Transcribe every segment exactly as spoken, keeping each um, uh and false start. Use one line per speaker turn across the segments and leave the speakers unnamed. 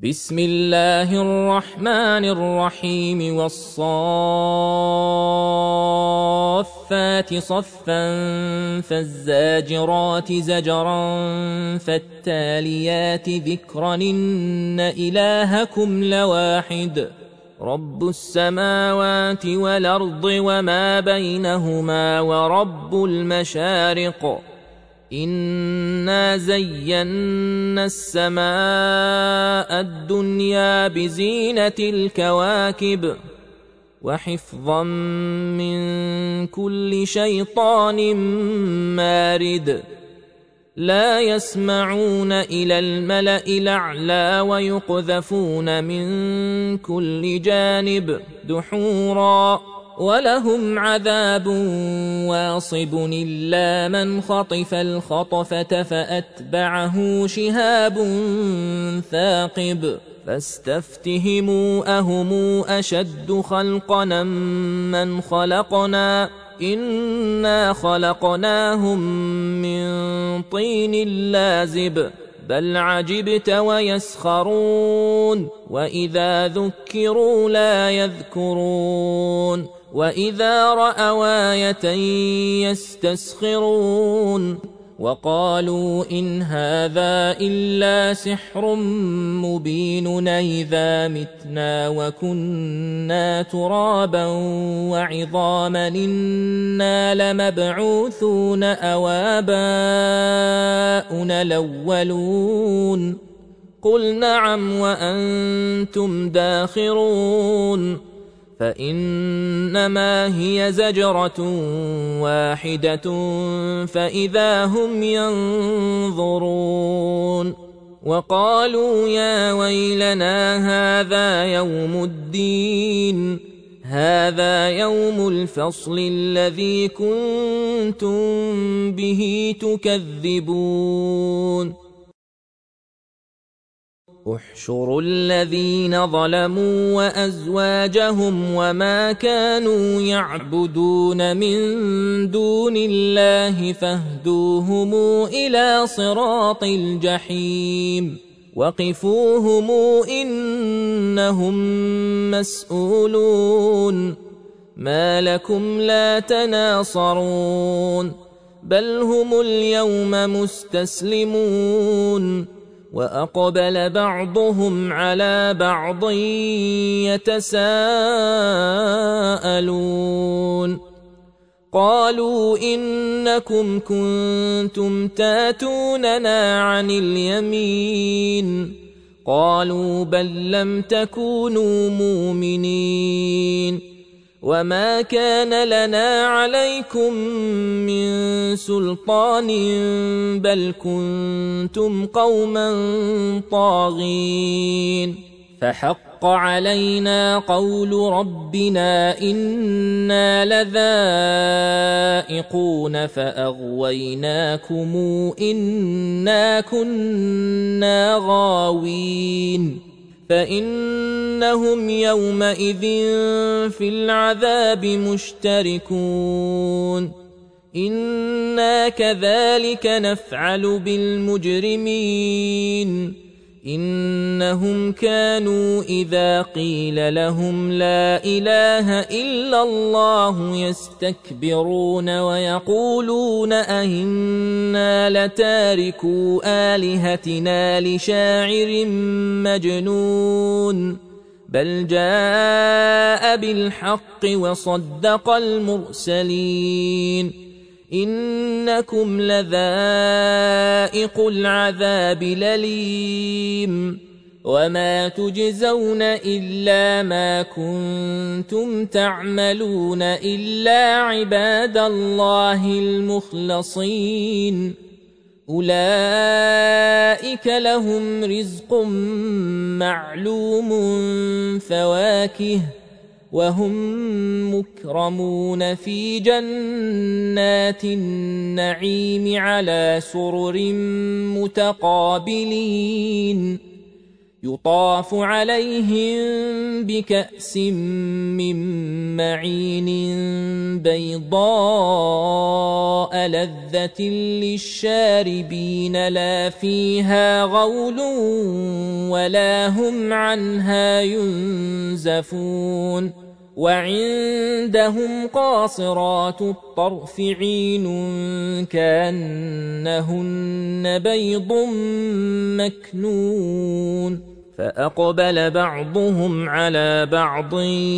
بسم الله الرحمن الرحيم والصافات صفا فالزاجرات زجرا فالتاليات ذكرا إن إلهكم لواحد رب السماوات والأرض وما بينهما ورب المشارق إنا زينا السماء الدنيا بزينة الكواكب وحفظا من كل شيطان مارد لا يسمعون إلى الملأ الأعلى ويقذفون من كل جانب دحورا ولهم عذاب واصب إلا من خطف الخطفة فأتبعه شهاب ثاقب فاستفتهموا أهم أشد خلقنا من خلقنا إنا خلقناهم من طين لازب بل عجبت ويسخرون وإذا ذكروا لا يذكرون وإذا رأوا آية يستسخرون وقالوا إن هذا إلا سحر مبين إذا متنا وكنا ترابا وعظاما إنا لمبعوثون أو آباؤنا الأولون قل نعم وأنتم داخرون فإنما هي زجرة واحدة فإذا هم ينظرون وقالوا يا ويلنا هذا يوم الدين هذا يوم الفصل الذي كنتم به تكذبون احشروا الذين ظلموا وأزواجهم وما كانوا يعبدون من دون الله فاهدوهم إلى صراط الجحيم وقفوهم إنهم مسؤولون ما لكم لا تناصرون بل هم اليوم مستسلمون وأقبل بعضهم على بعض يتساءلون قالوا إنكم كنتم تاتوننا عن اليمين قالوا بل لم تكونوا مؤمنين وما كان لنا عليكم من سلطان بل كنتم قوما طاغين فحق علينا قول ربنا إنا لذائقون فأغويناكم إنا كنا غاوين فإنهم يومئذ في العذاب مشتركون إنا كذلك نفعل بالمجرمين إنهم كانوا إذا قيل لهم لا إله إلا الله يستكبرون ويقولون أئنا لتاركو آلهتنا لشاعر مجنون بل جاء بالحق وصدق المرسلين إنكم لذائق العذاب الأليم وما تجزون إلا ما كنتم تعملون إلا عباد الله المخلصين أولئك لهم رزق معلوم فواكه وهم مكرمون في جنات النعيم على سرر متقابلين يطاف عليهم بكأس من معين بيضاء لذة للشاربين لا فيها غول ولا هم عنها ينزفون وعندهم قاصرات الطرف عين كأنهن بيض مكنون فأقبل بعضهم على بعض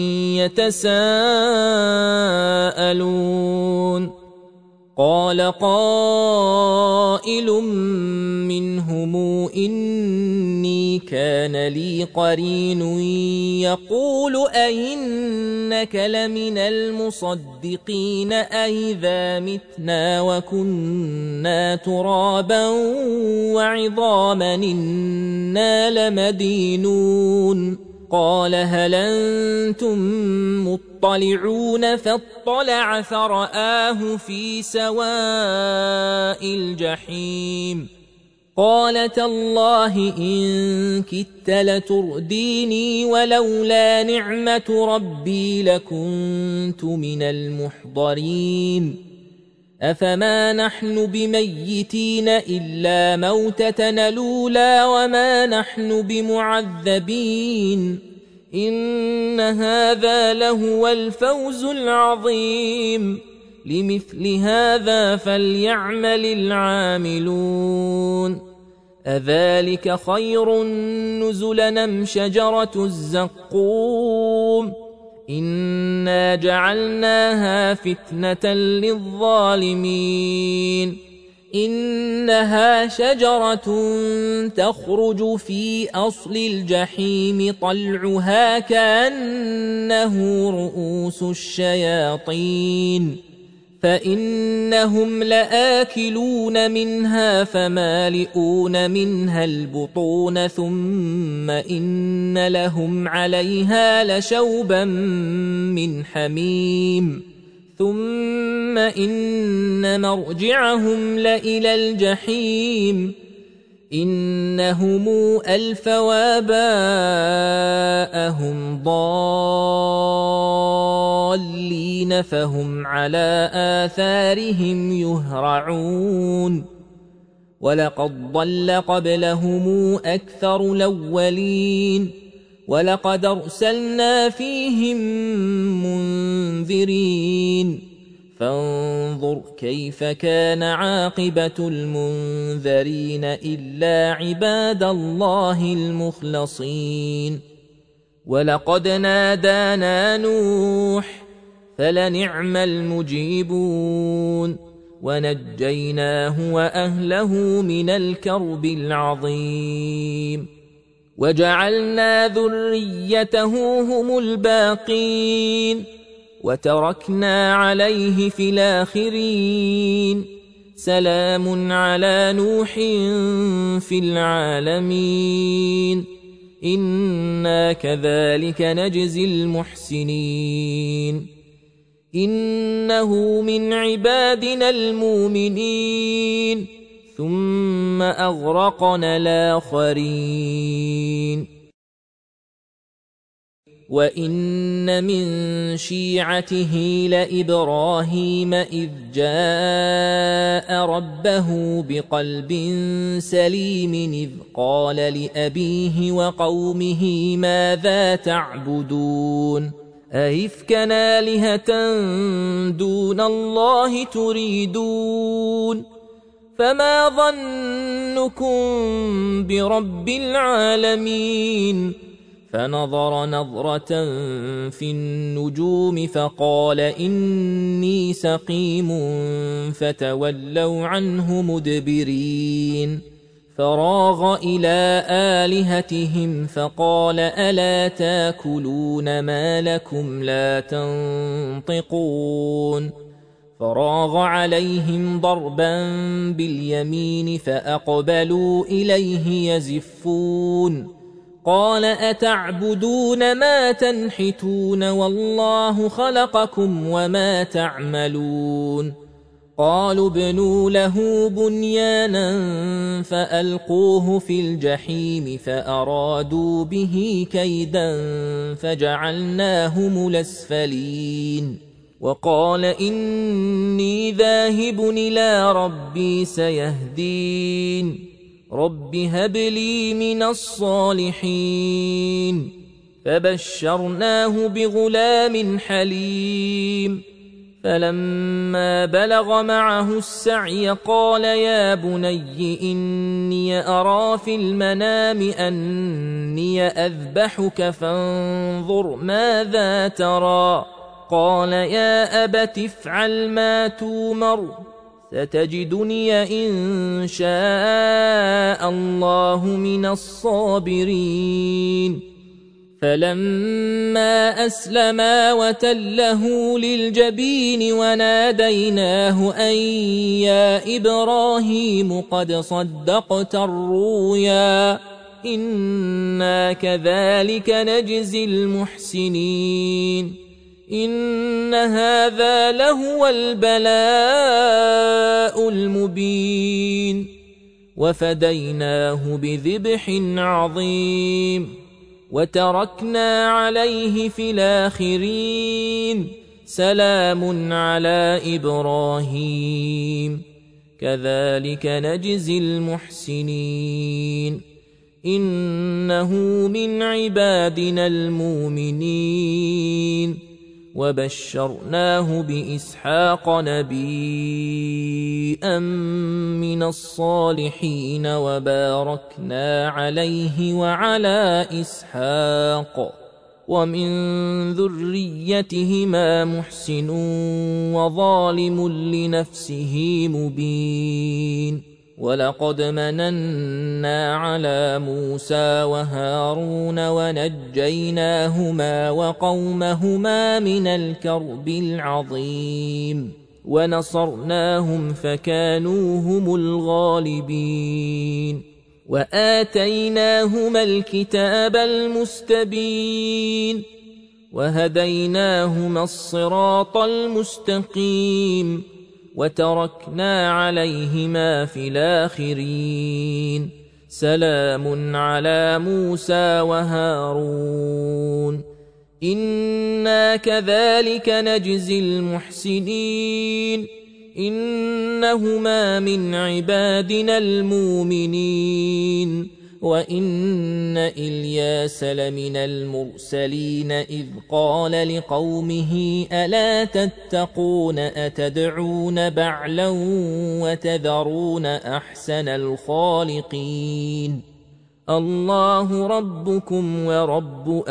يتساءلون قال قائل منهم إني كان لي قرين يقول أئنك لمن المصدقين أئذا متنا وكنا ترابا وعظاما إنا لمدينون قال هل أنتم مطلعون فاطلع فرآه في سواء الجحيم قال تالله إن كدت لترديني ولولا نعمة ربي لكنت من المحضرين أفما نحن بميتين إلا موتتنا الأولى وما نحن بمعذبين إن هذا لهو الفوز العظيم لمثل هذا فليعمل العاملون أذلك خير نزلا أم شجرة الزقوم إنا جعلناها فتنة للظالمين إنها شجرة تخرج في أصل الجحيم طلعها كأنه رؤوس الشياطين فإنهم لآكلون منها فمالئون منها البطون ثم إن لهم عليها لشوبا من حميم ثم إن مرجعهم لإلى الجحيم إنهم ألفوا آباءهم ضالين فهم على آثارهم يهرعون ولقد ضل قبلهم أكثر الأولين ولقد أرسلنا فيهم منذرين فانظر كيف كان عاقبة المنذرين إلا عباد الله المخلصين ولقد نادانا نوح فلنعم المجيبون ونجيناه وأهله من الكرب العظيم وجعلنا ذريته هم الباقين وتركنا عليه في الآخرين سلام على نوح في العالمين إنا كذلك نجزي المحسنين إنه من عبادنا المؤمنين ثم أغرقنا الآخرين وإن من شيعته لإبراهيم إذ جاء ربه بقلب سليم إذ قال لأبيه وقومه ماذا تعبدون أئفكا آلهة دون الله تريدون فما ظنكم برب العالمين فنظر نظرة في النجوم فقال إني سقيم فتولوا عنه مدبرين فراغ إلى آلهتهم فقال ألا تاكلون ما لكم لا تنطقون فراغ عليهم ضربا باليمين فأقبلوا إليه يزفون قال أتعبدون ما تنحتون والله خلقكم وما تعملون قالوا ابنوا له بنيانا فألقوه في الجحيم فأرادوا به كيدا فجعلناهم الأسفلين وقال إني ذاهب إلى ربي سيهدين رب هب لي من الصالحين فبشرناه بغلام حليم فلما بلغ معه السعي قال يا بني إني أرى في المنام أني أذبحك فانظر ماذا ترى قال يا أبت افعل ما تومر ستجدني إن شاء الله من الصابرين فلما أسلما وتله للجبين وناديناه أن يا إبراهيم قد صدقت الرؤيا إنا كذلك نجزي المحسنين إن هذا لهو البلاء المبين وفديناه بذبح عظيم وتركنا عليه في الآخرين سلام على إبراهيم كذلك نجزي المحسنين إنه من عبادنا المؤمنين وبشرناه بإسحاق نبيا من الصالحين وباركنا عليه وعلى إسحاق ومن ذريتهما محسن وظالم لنفسه مبين ولقد مننا على موسى وهارون ونجيناهما وقومهما من الكرب العظيم ونصرناهم فكانوا هم الغالبين وآتيناهما الكتاب المستبين وهديناهما الصراط المستقيم وتركنا عليهما في الآخرين سلام على موسى وهارون إنا كذلك نجزي المحسنين إنهما من عبادنا المؤمنين وإن إلياس لمن المرسلين إذ قال لقومه ألا تتقون أتدعون بعلا وتذرون أحسن الخالقين الله ربكم ورب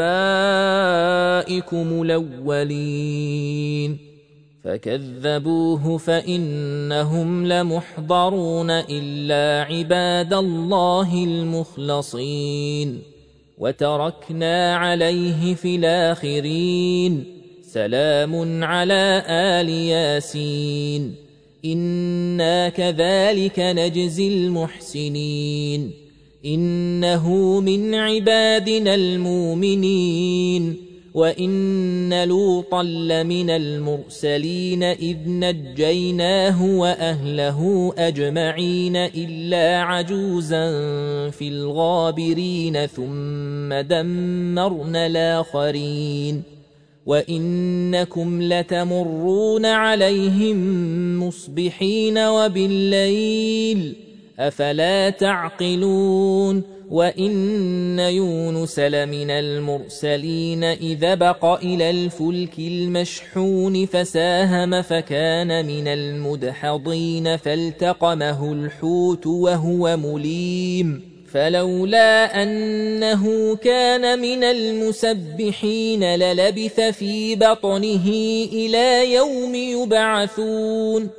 آبائكم الأولين فكذبوه فإنهم لمحضرون إلا عباد الله المخلصين وتركنا عليه في الآخرين سلام على آل ياسين إنا كذلك نجزي المحسنين إنه من عبادنا المؤمنين وإن لوطا لمن المرسلين إذ نجيناه وأهله أجمعين إلا عجوزا في الغابرين ثم دمرنا الآخرين وإنكم لتمرون عليهم مصبحين وبالليل أفلا تعقلون وإن يونس لمن المرسلين إذا بق إلى الفلك المشحون فساهم فكان من المدحضين فالتقمه الحوت وهو مليم فلولا أنه كان من المسبحين للبث في بطنه إلى يوم يبعثون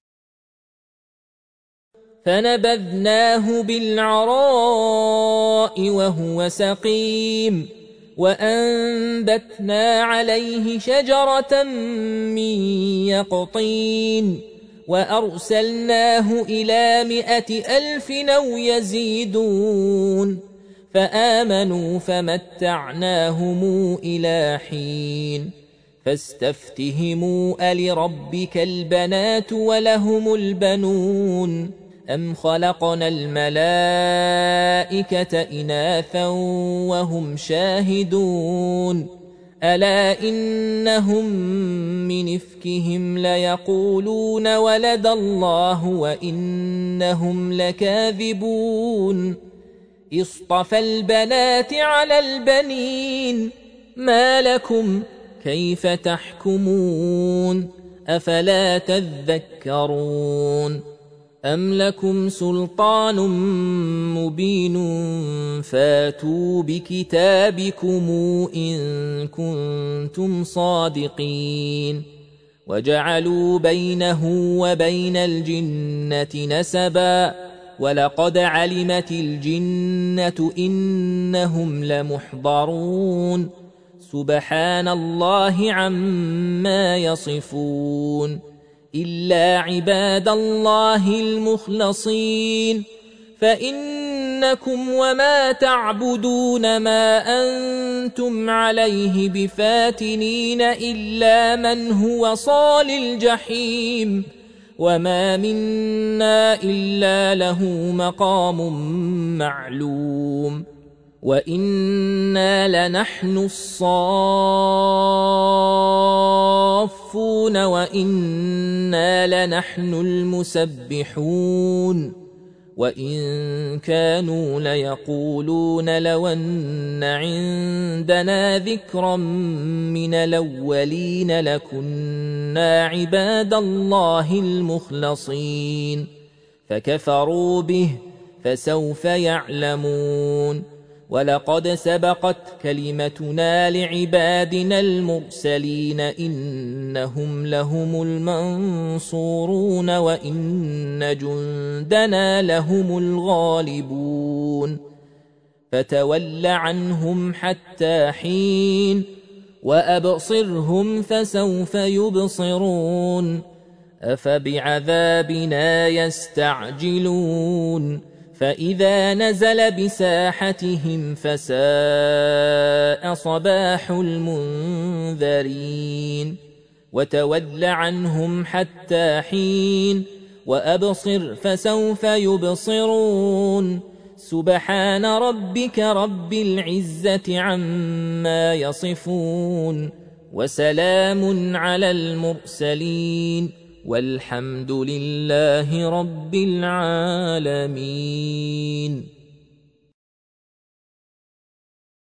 فنبذناه بالعراء وهو سقيم وأنبتنا عليه شجرة من يقطين وأرسلناه إلى مائة ألف أو يزيدون فآمنوا فمتعناهم إلى حين فاستفتهموا ألربك البنات ولهم البنون أم خلقنا الملائكة إناثا وهم شاهدون ألا إنهم من إفكهم ليقولون ولد الله وإنهم لكاذبون اصطفى البنات على البنين ما لكم كيف تحكمون أفلا تذكرون أم لكم سلطان مبين فاتوا بكتابكم إن كنتم صادقين وجعلوا بينه وبين الجنة نسبا ولقد علمت الجنة إنهم لمحضرون سبحان الله عما يصفون إلا عباد الله المخلصين فإنكم وما تعبدون ما أنتم عليه بفاتنين إلا من هو صال الجحيم وما منا إلا له مقام معلوم وإنا لنحن الصافون وإنا لنحن المسبحون وإن كانوا ليقولون لو أن عندنا ذكرا من الأولين لكنا عباد الله المخلصين فكفروا به فسوف يعلمون ولقد سبقت كلمتنا لعبادنا المرسلين إنهم لهم المنصورون وإن جندنا لهم الغالبون فتول عنهم حتى حين وأبصرهم فسوف يبصرون أفبعذابنا يستعجلون فإذا نزل بساحتهم فساء صباح المنذرين وتول عنهم حتى حين وأبصر فسوف يبصرون سبحان ربك رب العزة عما يصفون وسلام على المرسلين والحمد لله رب العالمين.